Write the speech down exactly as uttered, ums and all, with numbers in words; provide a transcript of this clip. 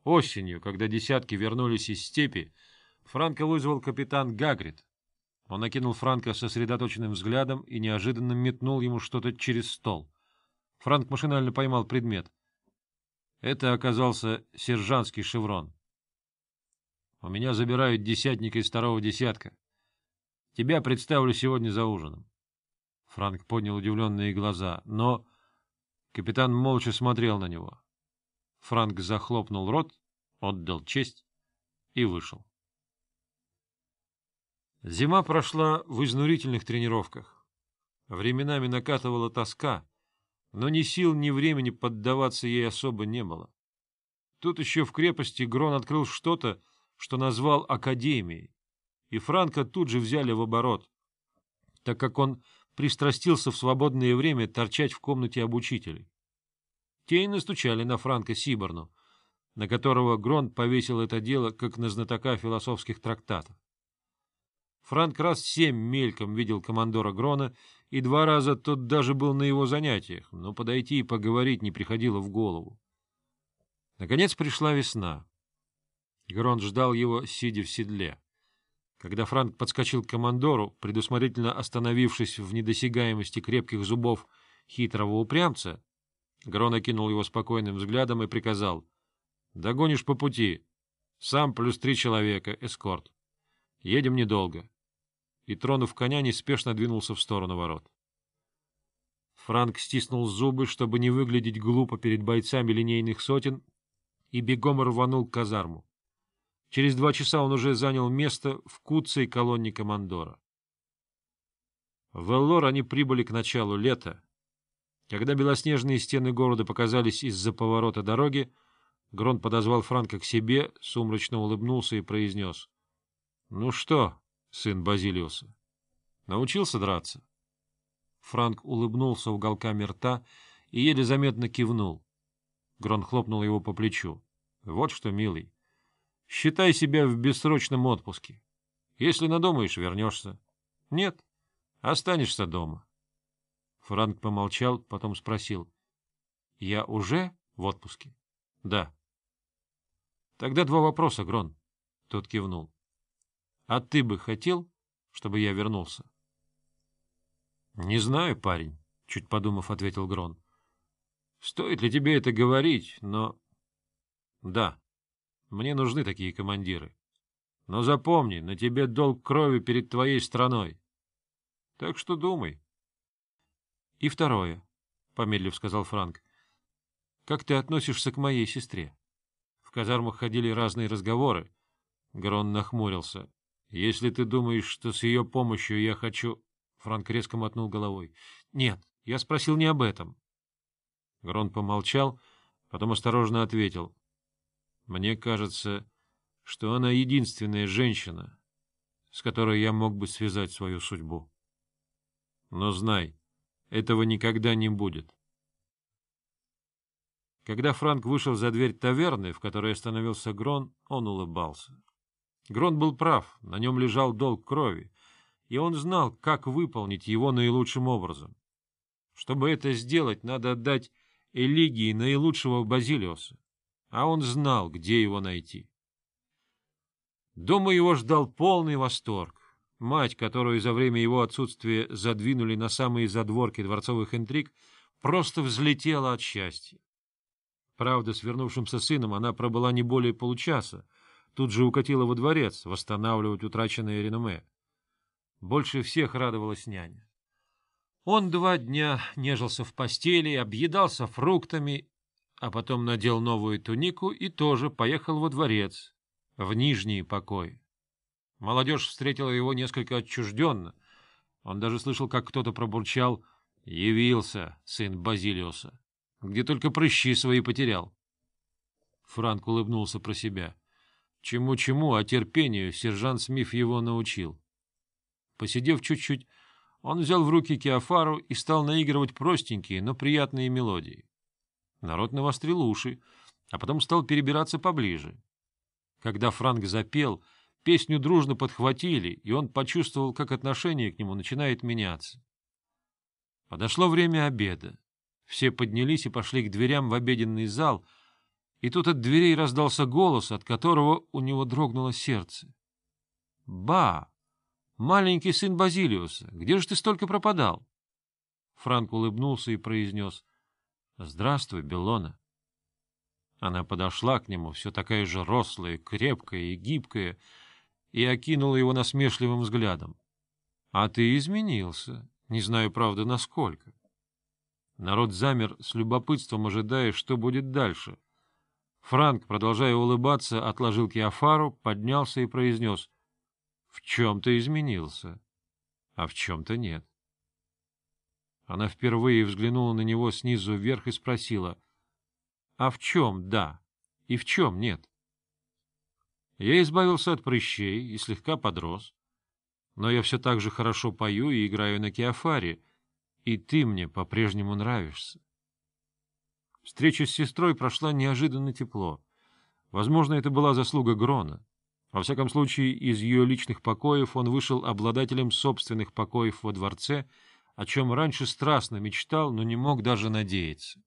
Осенью, когда десятки вернулись из степи, Франка вызвал капитан Гагрид. Он окинул Франка сосредоточенным взглядом и неожиданно метнул ему что-то через стол. Франк машинально поймал предмет. Это оказался сержантский шеврон. — У меня забирают десятника из второго десятка. Тебя представлю сегодня за ужином. Франк поднял удивленные глаза, но капитан молча смотрел на него. Франк захлопнул рот, отдал честь и вышел. Зима прошла в изнурительных тренировках. Временами накатывала тоска, но ни сил, ни времени поддаваться ей особо не было. Тут еще в крепости Грон открыл что-то, что назвал Академией, и Франка тут же взяли в оборот, так как он пристрастился в свободное время торчать в комнате обучителей. Те и настучали на Франка Сиборну, на которого Грон повесил это дело как на знатока философских трактатов. Франк раз семь мельком видел командора Грона, и два раза тот даже был на его занятиях, но подойти и поговорить не приходило в голову. Наконец пришла весна. Грон ждал его, сидя в седле. Когда Франк подскочил к командору, предусмотрительно остановившись в недосягаемости крепких зубов хитрого упрямца, Грон окинул его спокойным взглядом и приказал: — Догонишь по пути. Сам плюс три человека, эскорт. Едем недолго. И, тронув коня, неспешно двинулся в сторону ворот. Франк стиснул зубы, чтобы не выглядеть глупо перед бойцами линейных сотен, и бегом рванул к казарму. Через два часа он уже занял место в куцей колонне командора. В Эллор они прибыли к началу лета. Когда белоснежные стены города показались из-за поворота дороги, Грон подозвал Франка к себе, сумрачно улыбнулся и произнес: — Ну что, сын Базилиуса, научился драться? Франк улыбнулся уголками рта и еле заметно кивнул. Грон хлопнул его по плечу. — Вот что, милый, считай себя в бессрочном отпуске. Если надумаешь, вернешься. Нет, останешься дома. Франк помолчал, потом спросил: — Я уже в отпуске? — Да. — Тогда два вопроса, Грон. Тот кивнул. — А ты бы хотел, чтобы я вернулся? — Не знаю, парень, — чуть подумав, ответил Грон. — Стоит ли тебе это говорить, но... Да, мне нужны такие командиры. Но запомни, на тебе долг крови перед твоей страной. Так что думай. — И второе, — помедлив сказал Франк. — Как ты относишься к моей сестре? В казармах ходили разные разговоры. Грон нахмурился. — Если ты думаешь, что с ее помощью я хочу... Франк резко мотнул головой. — Нет, я спросил не об этом. Грон помолчал, потом осторожно ответил: — Мне кажется, что она единственная женщина, с которой я мог бы связать свою судьбу. Но знай, этого никогда не будет. Когда Франк вышел за дверь таверны, в которой остановился Грон, он улыбался. Грон был прав, на нем лежал долг крови, и он знал, как выполнить его наилучшим образом. Чтобы это сделать, надо отдать Элигии наилучшего Базилиуса, а он знал, где его найти. Дома его ждал полный восторг. Мать, которую за время его отсутствия задвинули на самые задворки дворцовых интриг, просто взлетела от счастья. Правда, с вернувшимся сыном она пробыла не более получаса, тут же укатила во дворец восстанавливать утраченное реноме. Больше всех радовалась няня. Он два дня нежился в постели, объедался фруктами, а потом надел новую тунику и тоже поехал во дворец, в нижние покои. Молодежь встретила его несколько отчужденно. Он даже слышал, как кто-то пробурчал: «Явился сын Базилиуса. Где только прыщи свои потерял». Франк улыбнулся про себя. Чему-чему, а терпению сержант Смиф его научил. Посидев чуть-чуть, он взял в руки киофару и стал наигрывать простенькие, но приятные мелодии. Народ навострил уши, а потом стал перебираться поближе. Когда Франк запел, песню дружно подхватили, и он почувствовал, как отношение к нему начинает меняться. Подошло время обеда. Все поднялись и пошли к дверям в обеденный зал, И тут от дверей раздался голос, от которого у него дрогнуло сердце. — Ба! Маленький сын Базилиуса, где же ты столько пропадал? Франк улыбнулся и произнес: — Здравствуй, Беллона. Она подошла к нему, все такая же рослая, крепкая и гибкая, и окинула его насмешливым взглядом. — А ты изменился, не знаю, правда, насколько. Народ замер с любопытством, ожидая, что будет дальше. Франк, продолжая улыбаться, отложил киафару, поднялся и произнес: — В чем-то изменился, а в чем-то нет. Она впервые взглянула на него снизу вверх и спросила: — А в чем да и в чем нет? Я избавился от прыщей и слегка подрос, но я все так же хорошо пою и играю на киафаре, и ты мне по-прежнему нравишься. Встреча с сестрой прошла неожиданно тепло. Возможно, это была заслуга Грона. Во всяком случае, из ее личных покоев он вышел обладателем собственных покоев во дворце, о чем раньше страстно мечтал, но не мог даже надеяться.